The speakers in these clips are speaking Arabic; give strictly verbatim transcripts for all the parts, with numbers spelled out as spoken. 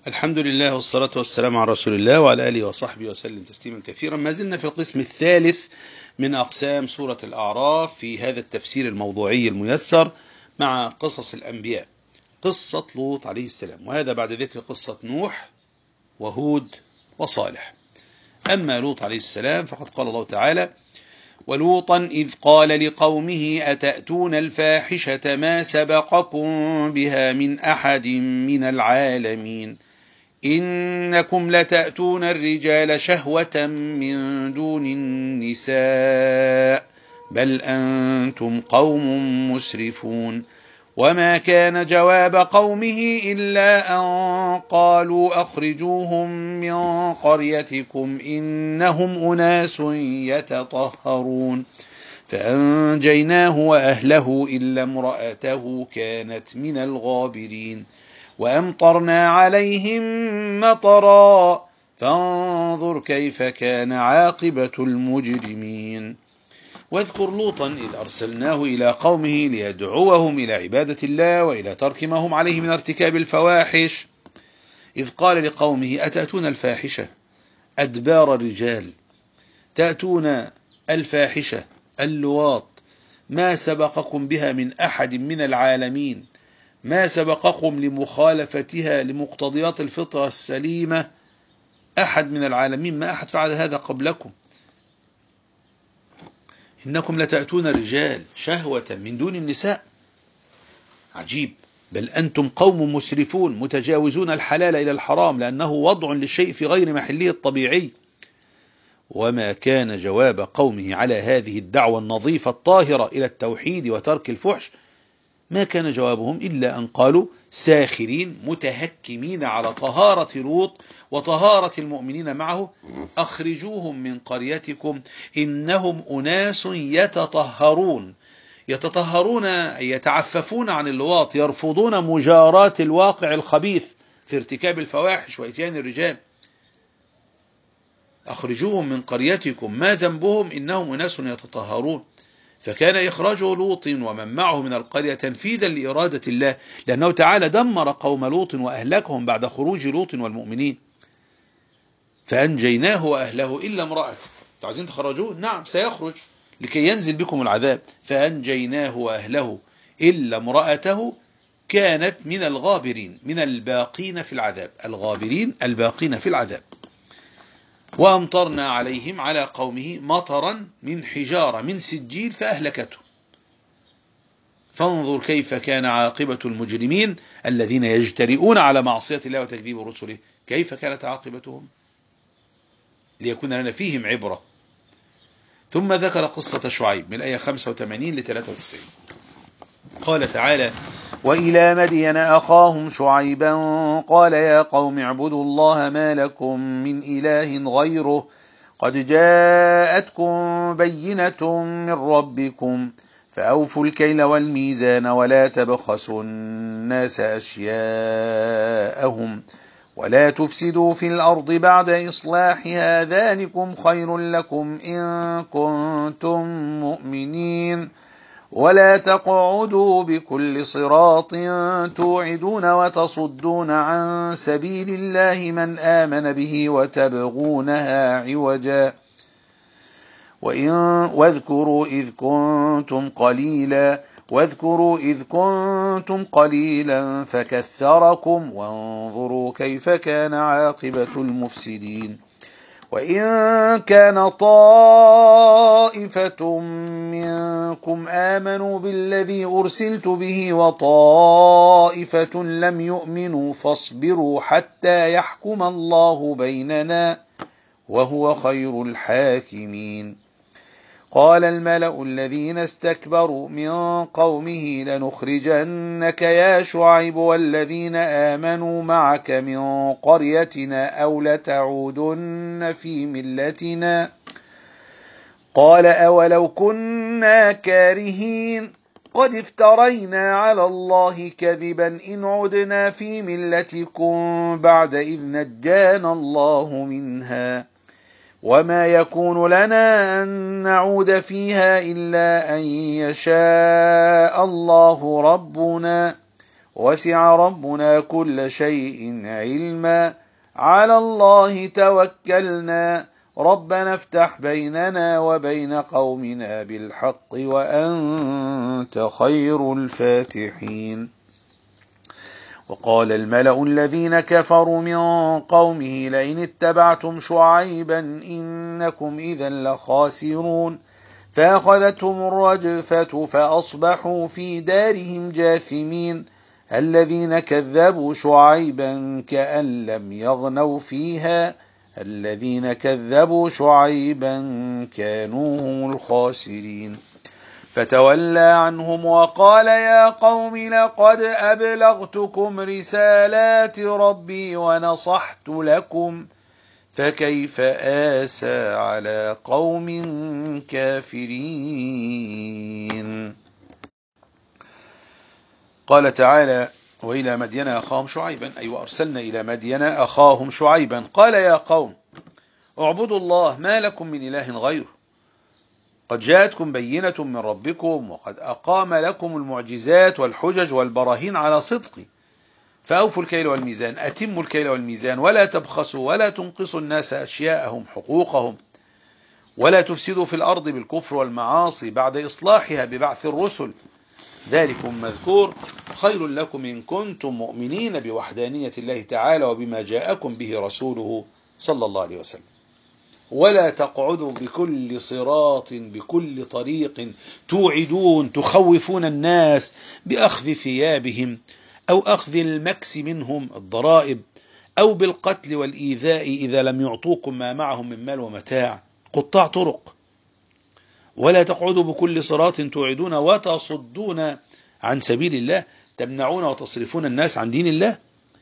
الحمد لله والصلاة والسلام على رسول الله وعلى آله وصحبه وسلم تسليما كثيرا. ما زلنا في القسم الثالث من أقسام سورة الأعراف في هذا التفسير الموضوعي الميسر مع قصص الأنبياء. قصة لوط عليه السلام، وهذا بعد ذكر قصة نوح وهود وصالح. أما لوط عليه السلام فقد قال الله تعالى: ولوطا إذ قال لقومه أتأتون الفاحشة ما سبقكم بها من أحد من العالمين إنكم لتأتون الرجال شهوة من دون النساء بل أنتم قوم مسرفون. وما كان جواب قومه إلا أن قالوا أخرجوهم من قريتكم إنهم أناس يتطهرون فأنجيناه وأهله إلا امرأته كانت من الغابرين وأمطرنا عليهم مطرا فانظر كيف كان عاقبة المجرمين. واذكر لوطا إذ أرسلناه إلى قومه ليدعوهم إلى عبادة الله وإلى ترك ما هم عليه من ارتكاب الفواحش. إذ قال لقومه أتأتون الفاحشة أدبار الرجال، تأتون الفاحشة اللواط، ما سبقكم بها من أحد من العالمين، ما سبقكم لمخالفتها لمقتضيات الفطرة السليمة أحد من العالمين، ما أحد فعل هذا قبلكم. إنكم لتأتون الرجال شهوة من دون النساء، عجيب، بل أنتم قوم مسرفون متجاوزون الحلال إلى الحرام لأنه وضع للشيء في غير محله الطبيعي. وما كان جواب قومه على هذه الدعوة النظيفة الطاهرة إلى التوحيد وترك الفحش، ما كان جوابهم إلا أن قالوا ساخرين متهكمين على طهارة لوط وطهارة المؤمنين معه: أخرجوهم من قريتكم إنهم أناس يتطهرون. يتطهرون أي يتعففون عن اللواط، يرفضون مجاراة الواقع الخبيث في ارتكاب الفواحش وإتيان الرجال. أخرجوهم من قريتكم، ما ذنبهم؟ إنهم أناس يتطهرون. فكان إخراج لوط ومن معه من القرية تنفيذا لإرادة الله، لأنه تعالى دمر قوم لوط وأهلكهم بعد خروج لوط والمؤمنين. فأنجيناه وأهله إلا امرأته. عايزين تخرجوه؟ نعم سيخرج لكي ينزل بكم العذاب. فأنجيناه وأهله إلا امرأته كانت من الغابرين، من الباقين في العذاب، الغابرين الباقين في العذاب. وأمطرنا عليهم على قومه مطرا من حجارة من سجيل فأهلكته. فانظر كيف كان عاقبة المجرمين الذين يجترئون على معصية الله وتكذيب رسله، كيف كانت عاقبتهم ليكون لنا فيهم عبرة. ثم ذكر قصة شعيب من الآية خمسة وثمانين ل ثلاثة وتسعين. قال تعالى: وإلى مدين أخاهم شعيبا قال يا قوم اعبدوا الله ما لكم من إله غيره قد جاءتكم بينة من ربكم فأوفوا الكيل والميزان ولا تبخسوا الناس أشياءهم ولا تفسدوا في الأرض بعد إصلاحها ذلكم خير لكم إن كنتم مؤمنين ولا تقعدوا بكل صراط توعدون وتصدون عن سبيل الله من آمن به وتبغونها عوجا وإن واذكروا إذ كنتم قليلا واذكروا إذ كنتم قليلا فكثركم وانظروا كيف كان عاقبة المفسدين. وإن كان طائفة منكم آمنوا بالذي أرسلت به وطائفة لم يؤمنوا فاصبروا حتى يحكم الله بيننا وهو خير الحاكمين. قال الملأ الذين استكبروا من قومه لنخرجنك يا شعيب والذين آمنوا معك من قريتنا أو لتعودن في ملتنا قال أولو كنا كارهين قد افترينا على الله كذبا إن عدنا في ملتكم بعد إذ نجانا الله منها وما يكون لنا أن نعود فيها إلا أن يشاء الله ربنا وسع ربنا كل شيء علما على الله توكلنا ربنا افتح بيننا وبين قومنا بالحق وأنت خير الفاتحين. وقال الملأ الذين كفروا من قومه لئن اتبعتم شعيبا إنكم إذا لخاسرون فأخذتهم الرجفة فأصبحوا في دارهم جاثمين الذين كذبوا شعيبا كأن لم يغنوا فيها الذين كذبوا شعيبا كانوا هم الخاسرين فتولى عنهم وقال يا قوم لقد أبلغتكم رسالات ربي ونصحت لكم فكيف آسى على قوم كافرين. قال تعالى وإلى مدين أخاهم شعيبا أي وأرسلنا إلى مدين أخاهم شعيبا قال يا قوم اعبدوا الله ما لكم من إله غيره قد جاءتكم بينة من ربكم وقد أقام لكم المعجزات والحجج والبراهين على صدقه فأوفوا الكيل والميزان أتموا الكيل والميزان ولا تبخسوا ولا تنقصوا الناس أشياءهم حقوقهم ولا تفسدوا في الأرض بالكفر والمعاصي بعد إصلاحها ببعث الرسل ذلكم مذكور خير لكم إن كنتم مؤمنين بوحدانية الله تعالى وبما جاءكم به رسوله صلى الله عليه وسلم. ولا تقعدوا بكل صراط بكل طريق توعدون تخوفون الناس بأخذ ثيابهم أو أخذ المكس منهم الضرائب أو بالقتل والإيذاء إذا لم يعطوكم ما معهم من مال ومتاع قطاع طرق. ولا تقعدوا بكل صراط توعدون وتصدون عن سبيل الله تمنعون وتصرفون الناس عن دين الله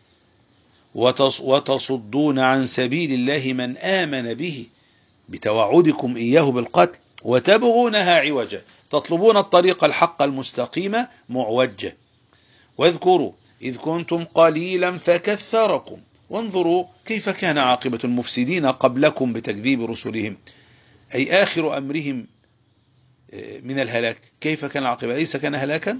وتصدون عن سبيل الله من آمن به بتوعدكم إياه بالقتل وتبغونها عوجا تطلبون الطريق الحق المستقيم معوجة. واذكروا إذ كنتم قليلا فكثركم وانظروا كيف كان عاقبة المفسدين قبلكم بتكذيب رسلهم أي آخر أمرهم من الهلاك كيف كان عاقبة ليس كان هلاكا.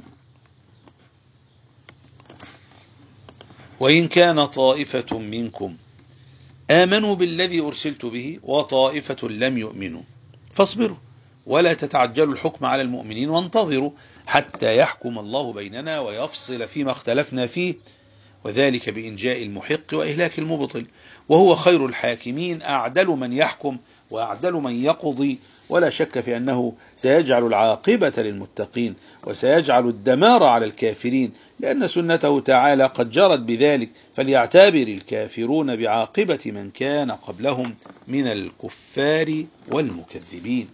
وإن كان طائفة منكم آمنوا بالذي أرسلت به وطائفة لم يؤمنوا فاصبروا ولا تتعجلوا الحكم على المؤمنين وانتظروا حتى يحكم الله بيننا ويفصل فيما اختلفنا فيه وذلك بإنجاء المحق وإهلاك المبطل وهو خير الحاكمين أعدل من يحكم وأعدل من يقضي ولا شك في أنه سيجعل العاقبة للمتقين وسيجعل الدمار على الكافرين لأن سنته تعالى قد جرت بذلك فليعتبر الكافرون بعاقبة من كان قبلهم من الكفار والمكذبين.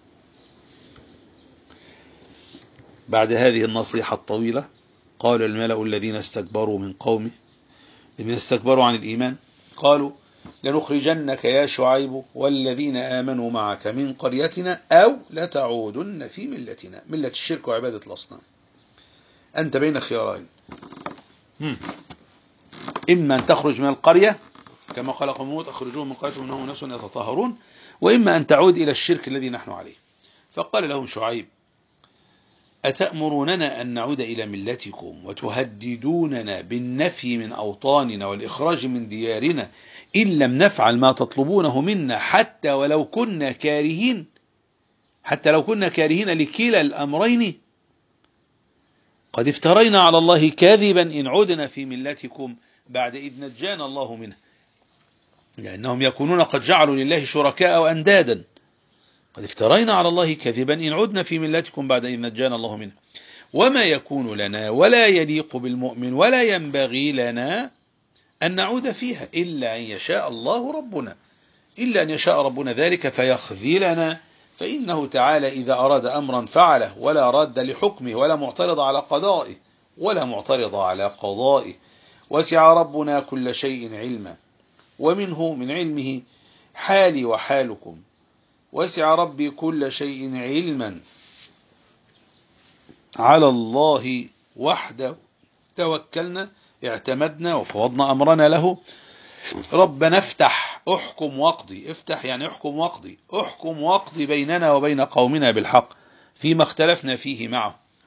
بعد هذه النصيحة الطويلة قال الملأ الذين استكبروا من قومه الذين استكبروا عن الإيمان قالوا لنخرجنك يا شعيب والذين آمنوا معك من قريتنا أو لتعودن في ملتنا ملة الشرك وعبادة الأصنام. أنت بين خيارين إما أن تخرج من القرية كما قال قوم لوط أخرجوهم من قريتهم إنهم أناس يتطهرون وإما أن تعود إلى الشرك الذي نحن عليه. فقال لهم شعيب أتأمروننا أن نعود إلى ملتكم وتهددوننا بالنفي من أوطاننا والإخراج من ديارنا إن لم نفعل ما تطلبونه منا حتى ولو كنا كارهين حتى لو كنا كارهين لكلا الأمرين قد افترينا على الله كاذبا إن عدنا في ملتكم بعد إذ نجانا الله منه لأنهم يكونون قد جعلوا لله شركاء وأندادا قد افترينا على الله كذبا إن عدنا في ملتكم بعد إذ نجانا الله منه وما يكون لنا ولا يليق بالمؤمن ولا ينبغي لنا أن نعود فيها إلا أن يشاء الله ربنا إلا أن يشاء ربنا ذلك فيخذلنا فإنه تعالى إذا أراد أمرا فعله ولا راد لحكمه ولا معترض على قضائه ولا معترض على قضائه. وسع ربنا كل شيء علما ومنه من علمه حالي وحالكم وسع ربي كل شيء علما على الله وحده توكلنا اعتمدنا وفوضنا أمرنا له ربنا افتح احكم واقضي افتح يعني احكم واقضي احكم واقضي بيننا وبين قومنا بالحق فيما اختلفنا فيه معه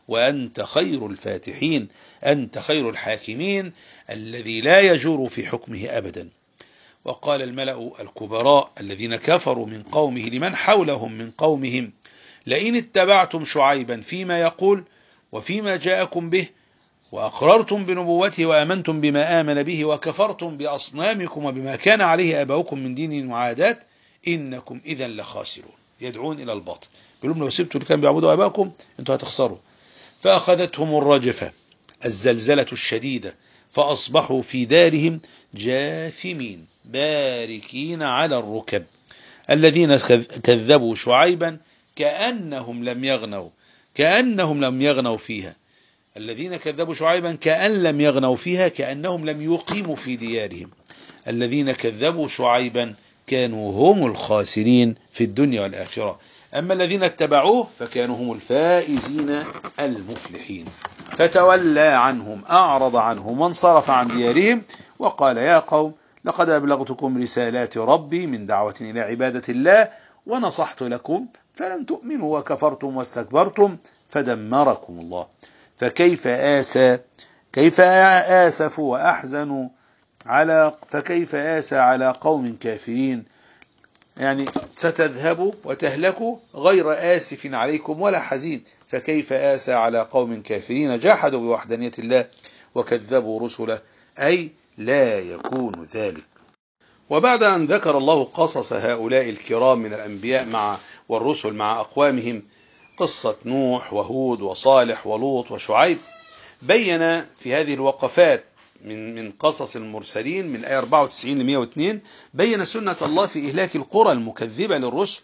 وأنت خير الفاتحين، أنت خير الحاكمين الذي لا يجور في حكمه أبدا. وقال الملأ الكبراء الذين كفروا من قومه لمن حولهم من قومهم لئن اتبعتم شعيبا فيما يقول وفيما جاءكم به وأقررتم بنبوته وآمنتم بما آمن به وكفرتم بأصنامكم وبما كان عليه آباؤكم من دين وعادات إنكم إذا لخاسرون. يدعون إلى الباطل، بيقولون لو سبتوا اللي كان بيعبدوا آباؤكم أنتوا هتخسروا. فأخذتهم الرجفة الزلزلة الشديدة فأصبحوا في دارهم جاثمين باركين على الركب. الذين كذبوا شعيبا كأنهم لم يغنوا كأنهم لم يغنوا فيها الذين كذبوا شعيبا كأن لم يغنوا فيها كأنهم لم يقيموا في ديارهم. الذين كذبوا شعيبا كانوا هم الخاسرين في الدنيا والآخرة، أما الذين اتبعوه فكانوا هم الفائزين المفلحين. فتولى عنهم أعرض عنهم وانصرف عن ديارهم وقال يا قوم لقد أبلغتكم رسالات ربي من دعوة إلى عبادة الله ونصحت لكم فلم تؤمنوا وكفرتم واستكبرتم فدمركم الله. فكيف آسى كيف آسفوا وأحزنوا على فكيف آسى على قوم كافرين، يعني ستذهبوا وتهلكوا غير آسف عليكم ولا حزين. فكيف آسى على قوم كافرين جحدوا بوحدانية الله وكذبوا رسله، أي لا يكون ذلك. وبعد أن ذكر الله قصص هؤلاء الكرام من الأنبياء مع والرسل مع أقوامهم، قصة نوح وهود وصالح ولوط وشعيب، بين في هذه الوقفات من من قصص المرسلين من آية أربعة وتسعين ل مئة واثنين بين سنة الله في إهلاك القرى المكذبة للرسل،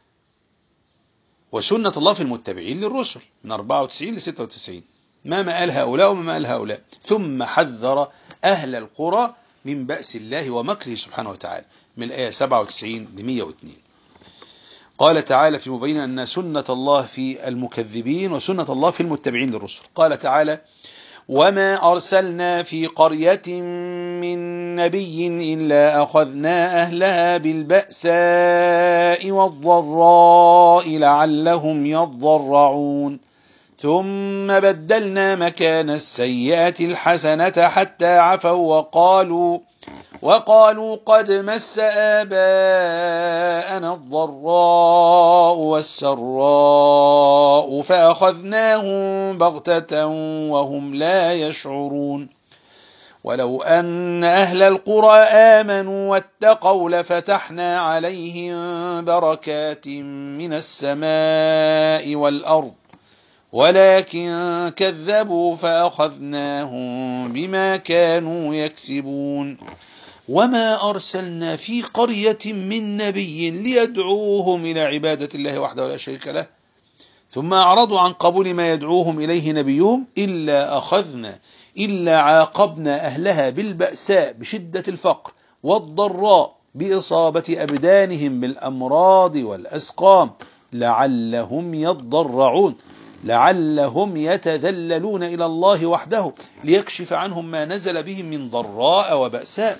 وسنة الله في المتبعين للرسل من أربعة وتسعين ل ستة وتسعين، ما مآل هؤلاء وما مآل هؤلاء. ثم حذر أهل القرى من بأس الله ومكره سبحانه وتعالى من الآية سبعة وتسعين ل مئة واثنين. قال تعالى في مبين أن سنة الله في المكذبين وسنة الله في المتبعين للرسل. قال تعالى وما أرسلنا في قرية من نبي إلا أخذنا أهلها بالبأساء والضراء لعلهم يضرعون ثم بدلنا مكان السيئة الحسنة حتى عفوا وقالوا وقالوا قد مس آباءنا الضراء والسراء فأخذناهم بغتة وهم لا يشعرون. ولو أن أهل القرى آمنوا واتقوا لفتحنا عليهم بركات من السماء والأرض ولكن كذبوا فأخذناهم بما كانوا يكسبون. وما أرسلنا في قرية من نبي ليدعوهم إلى عبادة الله وحده ولا شريك له ثم أعرضوا عن قبول ما يدعوهم إليه نبيهم إلا أخذنا إلا عاقبنا أهلها بالبأساء بشدة الفقر والضراء بإصابة أبدانهم بالأمراض والأسقام لعلهم يضرعون لعلهم يتذللون إلى الله وحده ليكشف عنهم ما نزل بهم من ضراء وبأساء.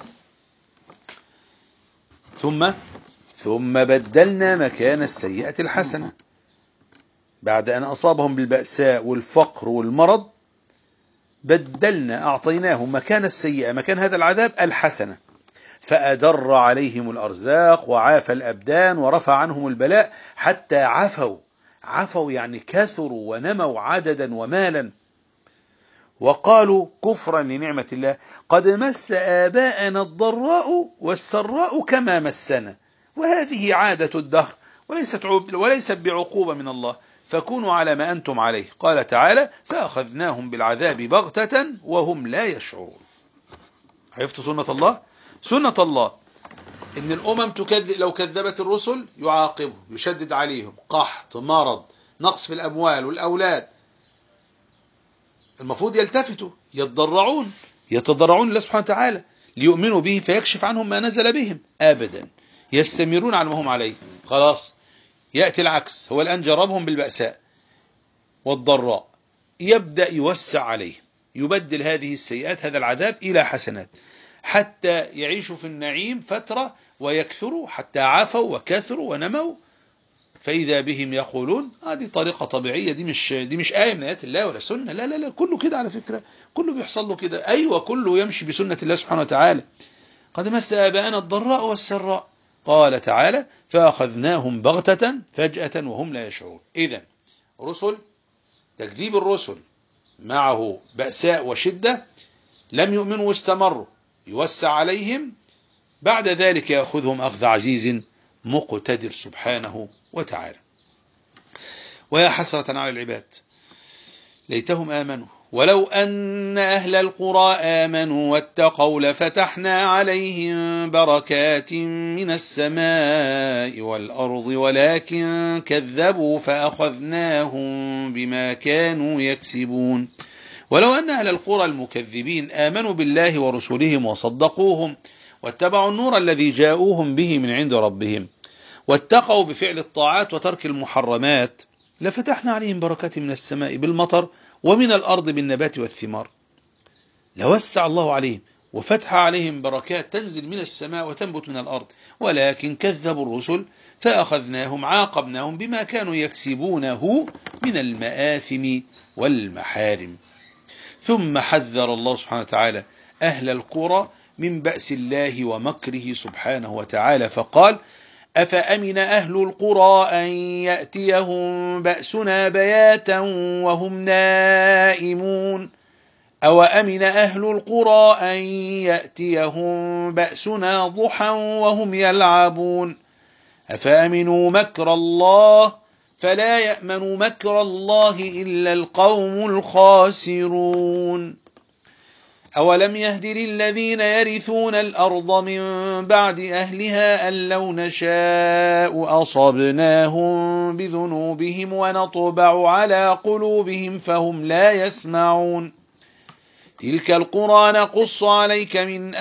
ثم ثم بدلنا مكان السيئة الحسنة، بعد أن أصابهم بالبأساء والفقر والمرض بدلنا أعطيناهم مكان السيئة مكان هذا العذاب الحسنة، فأدر عليهم الأرزاق وعاف الأبدان ورفع عنهم البلاء حتى عفوا عفوا يعني كثروا ونموا عددا ومالا. وقالوا كفرا لنعمة الله قد مس آباءنا الضراء والسراء كما مسنا وهذه عادة الدهر وليست وليست بعقوبة من الله فكونوا على ما أنتم عليه. قال تعالى فأخذناهم بالعذاب بغتة وهم لا يشعرون. عرفت سنة الله؟ سنة الله إن الأمم تكذب، لو كذبت الرسل يعاقبهم يشدد عليهم قحط مرض نقص في الأموال والأولاد، المفروض يلتفتوا يتضرعون يتضرعون لله سبحانه وتعالى ليؤمنوا به فيكشف عنهم ما نزل بهم. أبدا يستمرون على ما هم عليه. خلاص يأتي العكس، هو الآن جربهم بالبأساء والضراء يبدأ يوسع عليه يبدل هذه السيئات هذا العذاب إلى حسنات حتى يعيشوا في النعيم فترة ويكثروا حتى عفوا وكثروا ونموا فإذا بهم يقولون هذه آه طريقة طبيعية، دي مش دي مش آية من آيات الله ولا سنة، لا لا لا، كله كده على فكرة، كله بيحصل له كده، أيوة كله يمشي بسنة الله سبحانه وتعالى. قد مس آباءنا الضراء والسراء، قال تعالى فأخذناهم بغتة فجأة وهم لا يشعرون. إذن رسل، تكذيب الرسل معه بأساء وشدة، لم يؤمنوا واستمروا، يوسع عليهم، بعد ذلك يأخذهم أخذ عزيز مقتدر سبحانه وتعالى. ويا حسرة على العباد ليتهم آمنوا ولو أن أهل القرى آمنوا واتقوا لفتحنا عليهم بركات من السماء والأرض ولكن كذبوا فأخذناهم بما كانوا يكسبون. ولو أن أهل القرى المكذبين آمنوا بالله ورسلهم وصدقوهم واتبعوا النور الذي جاءوهم به من عند ربهم واتقوا بفعل الطاعات وترك المحرمات لفتحنا عليهم بركات من السماء بالمطر ومن الأرض بالنبات والثمار. لوسع الله عليهم وفتح عليهم بركات تنزل من السماء وتنبت من الأرض، ولكن كذبوا الرسل فأخذناهم عاقبناهم بما كانوا يكسبونه من المآثم والمحارم. ثم حذر الله سبحانه وتعالى أهل القرى من بأس الله ومكره سبحانه وتعالى فقال أفأمن أهل القرى أن يأتيهم بأسنا بياتا وهم نائمون أو أمن أهل القرى أن يأتيهم بأسنا ضحى وهم يلعبون أفأمنوا مكر الله فلا يأمن مكر الله إلا القوم الخاسرون. أولم يهد للذين يرثون الأرض من بعد أهلها أن لو نشاء أصبناهم بذنوبهم ونطبع على قلوبهم فهم لا يسمعون. تلك القرى نقص عليك من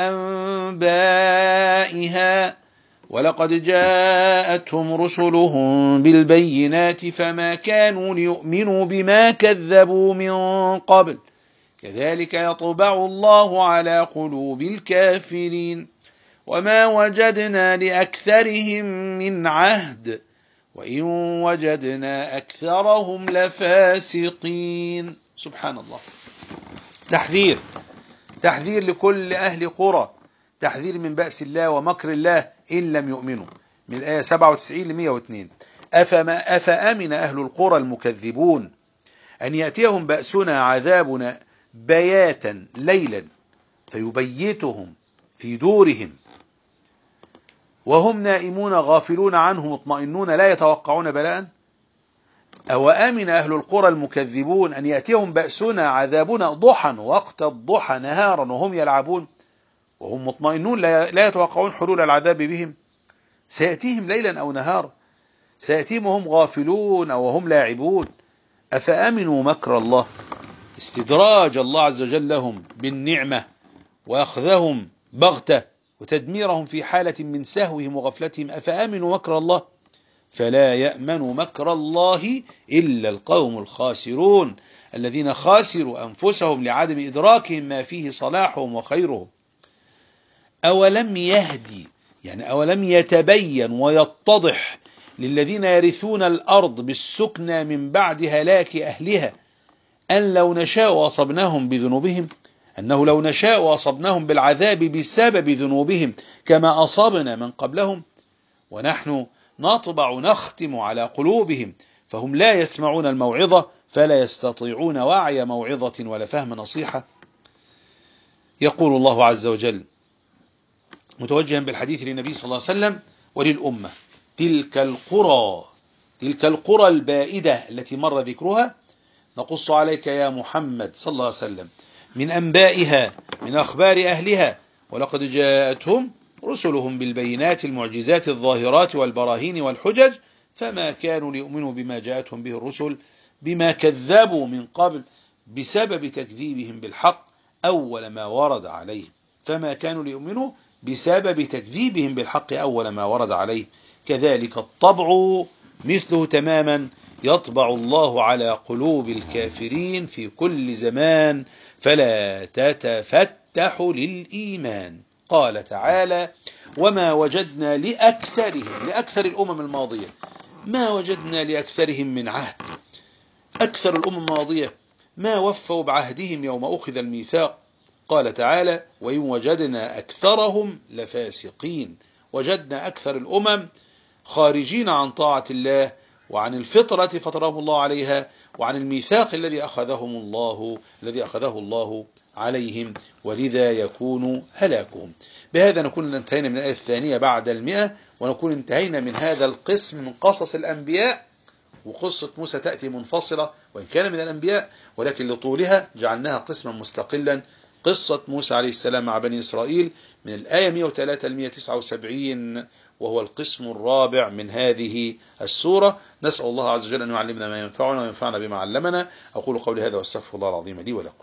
أنبائها ولقد جاءتهم رسلهم بالبينات فما كانوا ليؤمنوا بما كذبوا من قبل كذلك يطبع الله على قلوب الكافرين وما وجدنا لأكثرهم من عهد وإن وجدنا أكثرهم لفاسقين. سبحان الله. تحذير تحذير لكل أهل قرى، تحذير من بأس الله ومكر الله إن لم يؤمنوا، من الآية سبعة وتسعين لمئة واثنين. أفما أفأمن أهل القرى المكذبون أن يأتيهم بأسنا عذابنا بياتا ليلا فيبيتهم في دورهم وهم نائمون غافلون عنه مطمئنون لا يتوقعون بلاء. أو آمن أهل القرى المكذبون أن يأتيهم بأسنا عذابنا ضحى وقت الضحى نهارا وهم يلعبون وهم مطمئنون لا يتوقعون حلول العذاب بهم، سيأتيهم ليلا أو نهارا، سيأتيهم وهم غافلون أو وهم لاعبون. أفأمنوا مكر الله، استدراج الله عز وجل لهم بالنعمة وأخذهم بغتة وتدميرهم في حالة من سهوهم وغفلتهم. أفأمنوا مكر الله فلا يأمن مكر الله إلا القوم الخاسرون الذين خاسروا أنفسهم لعدم إدراكهم ما فيه صلاحهم وخيرهم. أولم يهدي يعني أولم يتبين ويتضح للذين يرثون الأرض بالسكنى من بعد هلاك أهلها أن لو نشاء أصبناهم بذنوبهم، أنه لو نشاء أصبناهم بالعذاب بسبب ذنوبهم كما أصابنا من قبلهم ونحن نطبع نختم على قلوبهم فهم لا يسمعون الموعظة فلا يستطيعون وعي موعظة ولا فهم نصيحة. يقول الله عز وجل متوجها بالحديث للنبي صلى الله عليه وسلم وللأمة تلك القرى تلك القرى البائدة التي مر ذكرها نقص عليك يا محمد صلى الله عليه وسلم من أنبائها من أخبار أهلها ولقد جاءتهم رسلهم بالبينات المعجزات الظاهرات والبراهين والحجج فما كانوا ليؤمنوا بما جاءتهم به الرسل بما كذبوا من قبل بسبب تكذيبهم بالحق أول ما ورد عليه فما كانوا ليؤمنوا بسبب تكذيبهم بالحق أول ما ورد عليه كذلك الطبع مثله تماما يطبع الله على قلوب الكافرين في كل زمان فلا تتفتح للإيمان. قال تعالى وما وجدنا لأكثرهم لأكثر الأمم الماضية ما وجدنا لأكثرهم من عهد. أكثر الأمم الماضية ما وفوا بعهدهم يوم أخذ الميثاق. قال تعالى: وإن وجدنا أكثرهم لفاسقين. وجدنا أكثر الأمم خارجين عن طاعة الله وعن الفطرة فطرهم الله عليها وعن الميثاق الذي أخذهم الله الذي أخذه الله عليهم، ولذا يكون هلاكهم. بهذا نكون انتهينا من الآية الثانية بعد المئة، ونكون انتهينا من هذا القسم من قصص الأنبياء. وقصة موسى تأتي منفصلة وإن كان من الأنبياء، ولكن لطولها جعلناها قسما مستقلا. قصة موسى عليه السلام مع بني إسرائيل من الآية مئة وثلاثة إلى مئة وتسعة وسبعين، وهو القسم الرابع من هذه السورة. نسأل الله عز وجل أن يعلمنا ما ينفعنا وينفعنا بما علمنا. أقول قولي هذا واستغفر الله العظيم لي ولكم.